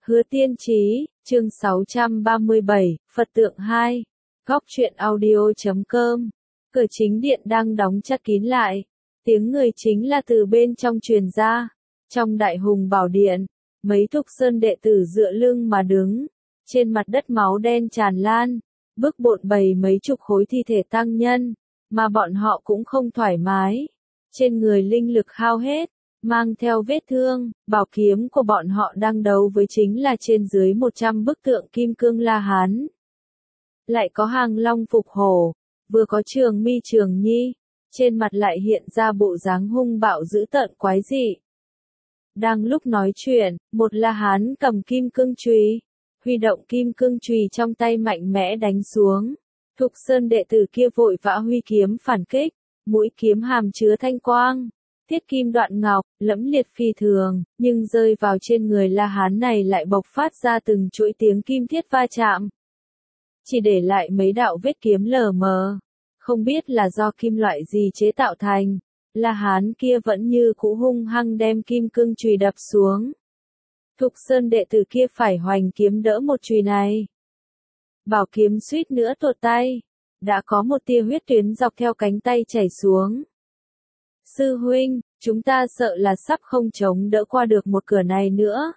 Hứa Tiên Chí, chương 637, Phật tượng 2. Góc truyện audio.com. Cửa chính điện đang đóng chặt kín lại. Tiếng người chính là từ bên trong truyền ra. Trong Đại Hùng Bảo Điện, mấy Thục Sơn đệ tử dựa lưng mà đứng. Trên mặt đất máu đen tràn lan. Bức bộn bầy mấy chục khối thi thể tăng nhân. Mà bọn họ cũng không thoải mái. Trên người linh lực hao hết. Mang theo vết thương, bảo kiếm của bọn họ đang đấu với chính là trên dưới 100 bức tượng kim cương La Hán. Lại có hàng long phục hổ, vừa có Trường Mi Trường Nhi, trên mặt lại hiện ra bộ dáng hung bạo dữ tợn quái dị. Đang lúc nói chuyện, một La Hán cầm kim cương chùy, huy động kim cương chùy trong tay mạnh mẽ đánh xuống. Thục Sơn đệ tử kia vội vã huy kiếm phản kích, mũi kiếm hàm chứa thanh quang. Thiết kim đoạn ngọc, lẫm liệt phi thường, nhưng rơi vào trên người La Hán này lại bộc phát ra từng chuỗi tiếng kim thiết va chạm. Chỉ để lại mấy đạo vết kiếm lờ mờ. Không biết là do kim loại gì chế tạo thành. La Hán kia vẫn như cũ hung hăng đem kim cương chùy đập xuống. Thục Sơn đệ tử kia phải hoành kiếm đỡ một chùy này. Bảo kiếm suýt nữa tuột tay. Đã có một tia huyết tuyến dọc theo cánh tay chảy xuống. Sư huynh, chúng ta sợ là sắp không chống đỡ qua được một cửa này nữa.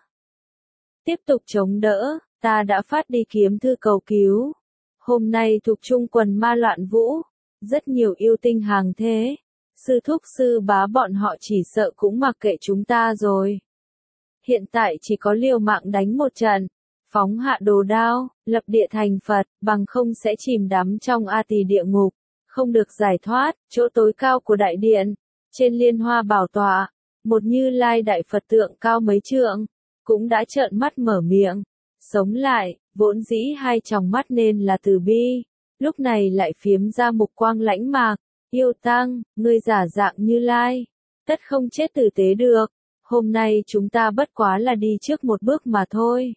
Tiếp tục chống đỡ, ta đã phát đi kiếm thư cầu cứu. Hôm nay thuộc trung quần ma loạn vũ, rất nhiều yêu tinh hàng thế. Sư thúc sư bá bọn họ chỉ sợ cũng mặc kệ chúng ta rồi. Hiện tại chỉ có liều mạng đánh một trận, phóng hạ đồ đao, lập địa thành Phật, bằng không sẽ chìm đắm trong A Tỳ địa ngục, không được giải thoát, chỗ tối cao của đại điện. Trên liên hoa bảo tọa, một Như Lai đại Phật tượng cao mấy trượng, cũng đã trợn mắt mở miệng, sống lại, vốn dĩ hai tròng mắt nên là từ bi, lúc này lại phiếm ra mục quang lãnh mạc, yêu tăng, ngươi giả dạng Như Lai, tất không chết tử tế được, hôm nay chúng ta bất quá là đi trước một bước mà thôi.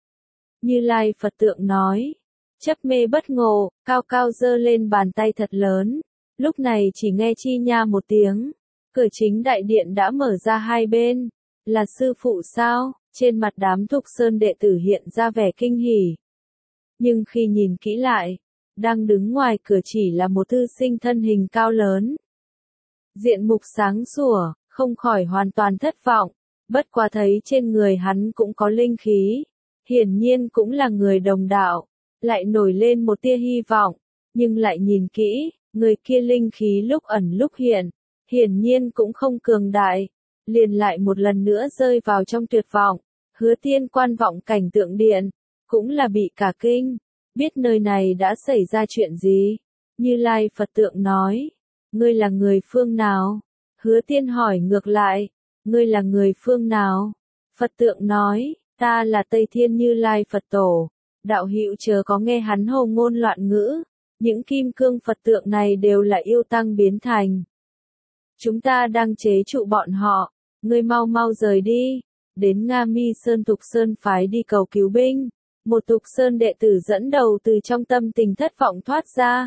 Như Lai Phật tượng nói, chấp mê bất ngộ, cao cao giơ lên bàn tay thật lớn, lúc này chỉ nghe chi nha một tiếng. Cửa chính đại điện đã mở ra hai bên. Là sư phụ sao? Trên mặt đám Thục Sơn đệ tử hiện ra vẻ kinh hỉ. Nhưng khi nhìn kỹ lại, đang đứng ngoài cửa chỉ là một thư sinh thân hình cao lớn. Diện mục sáng sủa, không khỏi hoàn toàn thất vọng. Bất quá thấy trên người hắn cũng có linh khí. Hiển nhiên cũng là người đồng đạo. Lại nổi lên một tia hy vọng. Nhưng lại nhìn kỹ, người kia linh khí lúc ẩn lúc hiện. Hiển nhiên cũng không cường đại, liền lại một lần nữa rơi vào trong tuyệt vọng. Hứa Tiên quan vọng cảnh tượng điện, cũng là bị cả kinh, biết nơi này đã xảy ra chuyện gì. Như Lai Phật tượng nói, ngươi là người phương nào? Hứa Tiên hỏi ngược lại, ngươi là người phương nào? Phật tượng nói, ta là Tây Thiên Như Lai Phật Tổ. Đạo hữu chớ có nghe hắn hồ ngôn loạn ngữ, những kim cương Phật tượng này đều là yêu tăng biến thành. Chúng ta đang chế trụ bọn họ, ngươi mau mau rời đi, đến Nga Mi Sơn Thục Sơn phái đi cầu cứu binh. Một Thục Sơn đệ tử dẫn đầu từ trong tâm tình thất vọng thoát ra.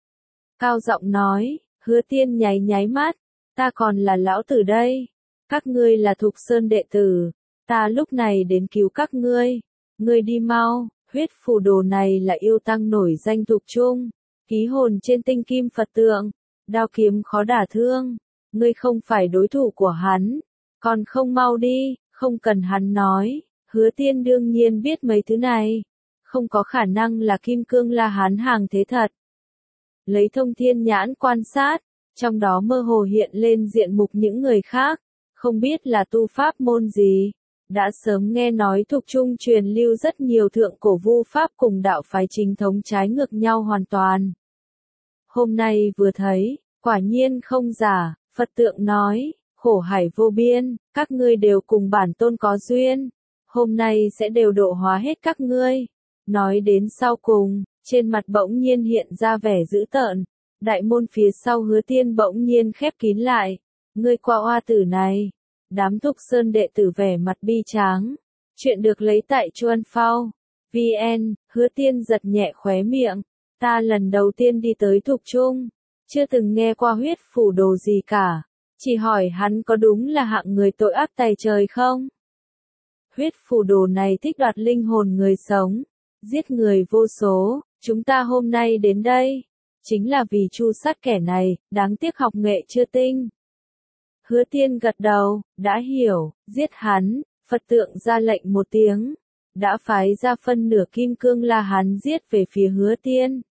Cao giọng nói, Hứa Tiên nháy nháy mắt, ta còn là lão tử đây, các ngươi là Thục Sơn đệ tử, ta lúc này đến cứu các ngươi đi mau, huyết phù đồ này là yêu tăng nổi danh Thục Trung, ký hồn trên tinh kim Phật tượng, đao kiếm khó đả thương. Ngươi không phải đối thủ của hắn, còn không mau đi, không cần hắn nói. Hứa Tiên đương nhiên biết mấy thứ này, không có khả năng là kim cương La Hán hàng thế thật. Lấy thông thiên nhãn quan sát, trong đó mơ hồ hiện lên diện mục những người khác, không biết là tu pháp môn gì. Đã sớm nghe nói Thục Trung truyền lưu rất nhiều thượng cổ vu pháp cùng đạo phái chính thống trái ngược nhau hoàn toàn. Hôm nay vừa thấy, quả nhiên không giả. Phật tượng nói, khổ hải vô biên, các ngươi đều cùng bản tôn có duyên, hôm nay sẽ đều độ hóa hết các ngươi. Nói đến sau cùng, trên mặt bỗng nhiên hiện ra vẻ dữ tợn, đại môn phía sau Hứa Tiên bỗng nhiên khép kín lại, ngươi qua oa tử này, đám Thục Sơn đệ tử vẻ mặt bi tráng, chuyện được lấy tại Chuan Phao, VN, Hứa Tiên giật nhẹ khóe miệng, ta lần đầu tiên đi tới Thục Trung. Chưa từng nghe qua huyết phủ đồ gì cả, chỉ hỏi hắn có đúng là hạng người tội ác tày trời không? Huyết phù đồ này thích đoạt linh hồn người sống, giết người vô số, chúng ta hôm nay đến đây, chính là vì tru sát kẻ này, đáng tiếc học nghệ chưa tinh. Hứa Tiên gật đầu, đã hiểu, giết hắn, Phật tượng ra lệnh một tiếng, đã phái ra phân nửa kim cương La Hán giết về phía Hứa Tiên.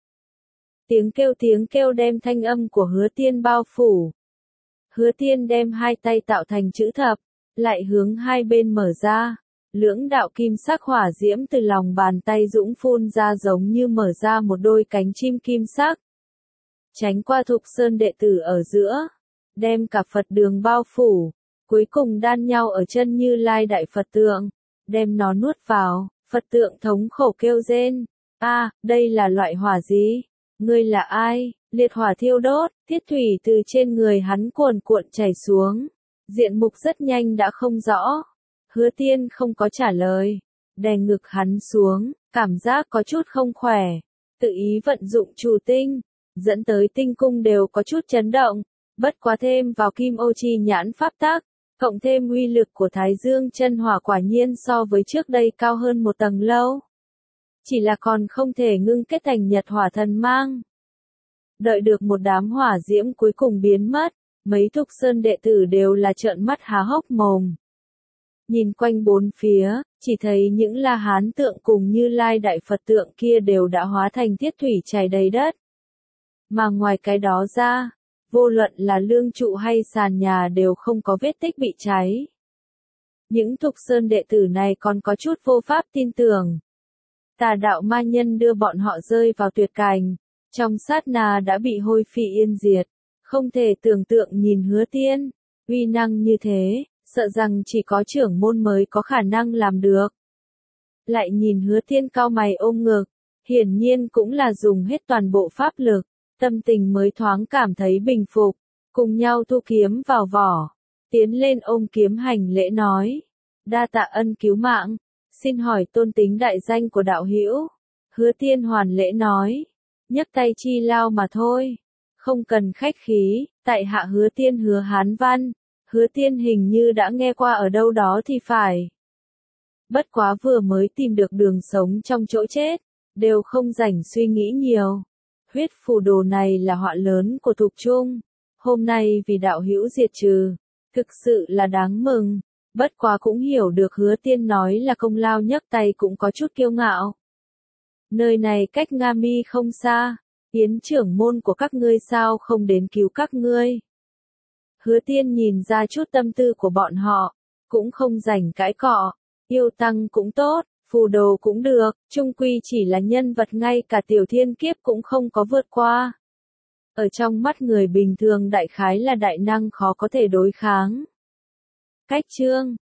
Tiếng kêu đem thanh âm của Hứa Tiên bao phủ. Hứa Tiên đem hai tay tạo thành chữ thập, lại hướng hai bên mở ra. Lưỡng đạo kim sắc hỏa diễm từ lòng bàn tay dũng phun ra giống như mở ra một đôi cánh chim kim sắc. Tránh qua Thục Sơn đệ tử ở giữa, đem cả Phật đường bao phủ, cuối cùng đan nhau ở chân Như Lai đại Phật tượng, đem nó nuốt vào. Phật tượng thống khổ kêu rên, đây là loại hỏa gì? Ngươi là ai? Liệt hỏa thiêu đốt, thiết thủy từ trên người hắn cuồn cuộn chảy xuống. Diện mục rất nhanh đã không rõ. Hứa Tiên không có trả lời, đè ngực hắn xuống, cảm giác có chút không khỏe. Tự ý vận dụng chủ tinh, dẫn tới tinh cung đều có chút chấn động. Bất quá thêm vào kim ô chi nhãn pháp tắc, cộng thêm uy lực của Thái Dương chân hỏa quả nhiên so với trước đây cao hơn một tầng lâu. Chỉ là còn không thể ngưng kết thành nhật hỏa thần mang. Đợi được một đám hỏa diễm cuối cùng biến mất, mấy Thục Sơn đệ tử đều là trợn mắt há hốc mồm. Nhìn quanh bốn phía, chỉ thấy những La Hán tượng cùng Như Lai đại Phật tượng kia đều đã hóa thành thiết thủy chảy đầy đất. Mà ngoài cái đó ra, vô luận là lương trụ hay sàn nhà đều không có vết tích bị cháy. Những Thục Sơn đệ tử này còn có chút vô pháp tin tưởng. Tà đạo ma nhân đưa bọn họ rơi vào tuyệt cảnh, trong sát na đã bị hôi phi yên diệt, không thể tưởng tượng nhìn Hứa Tiên, uy năng như thế, sợ rằng chỉ có trưởng môn mới có khả năng làm được. Lại nhìn Hứa Tiên cau mày ôm ngực, hiển nhiên cũng là dùng hết toàn bộ pháp lực, tâm tình mới thoáng cảm thấy bình phục, cùng nhau thu kiếm vào vỏ, tiến lên ôm kiếm hành lễ nói, đa tạ ân cứu mạng, xin hỏi tôn tính đại danh của đạo hữu. Hứa Tiên hoàn lễ nói, nhấc tay chi lao mà thôi, không cần khách khí, tại hạ Hứa Tiên Hứa Hán Văn. Hứa Tiên hình như đã nghe qua ở đâu đó thì phải. Bất quá vừa mới tìm được đường sống trong chỗ chết, đều không rảnh suy nghĩ nhiều. Huyết phù đồ này là họa lớn của Thục Trung, hôm nay vì đạo hữu diệt trừ, thực sự là đáng mừng. Bất quá cũng hiểu được Hứa Tiên nói là công lao nhấc tay cũng có chút kiêu ngạo. Nơi này cách Nga Mi không xa, Yến trưởng môn của các ngươi sao không đến cứu các ngươi. Hứa Tiên nhìn ra chút tâm tư của bọn họ, cũng không rảnh cãi cọ, yêu tăng cũng tốt, phù đồ cũng được, chung quy chỉ là nhân vật ngay cả tiểu thiên kiếp cũng không có vượt qua. Ở trong mắt người bình thường đại khái là đại năng khó có thể đối kháng. Cách chương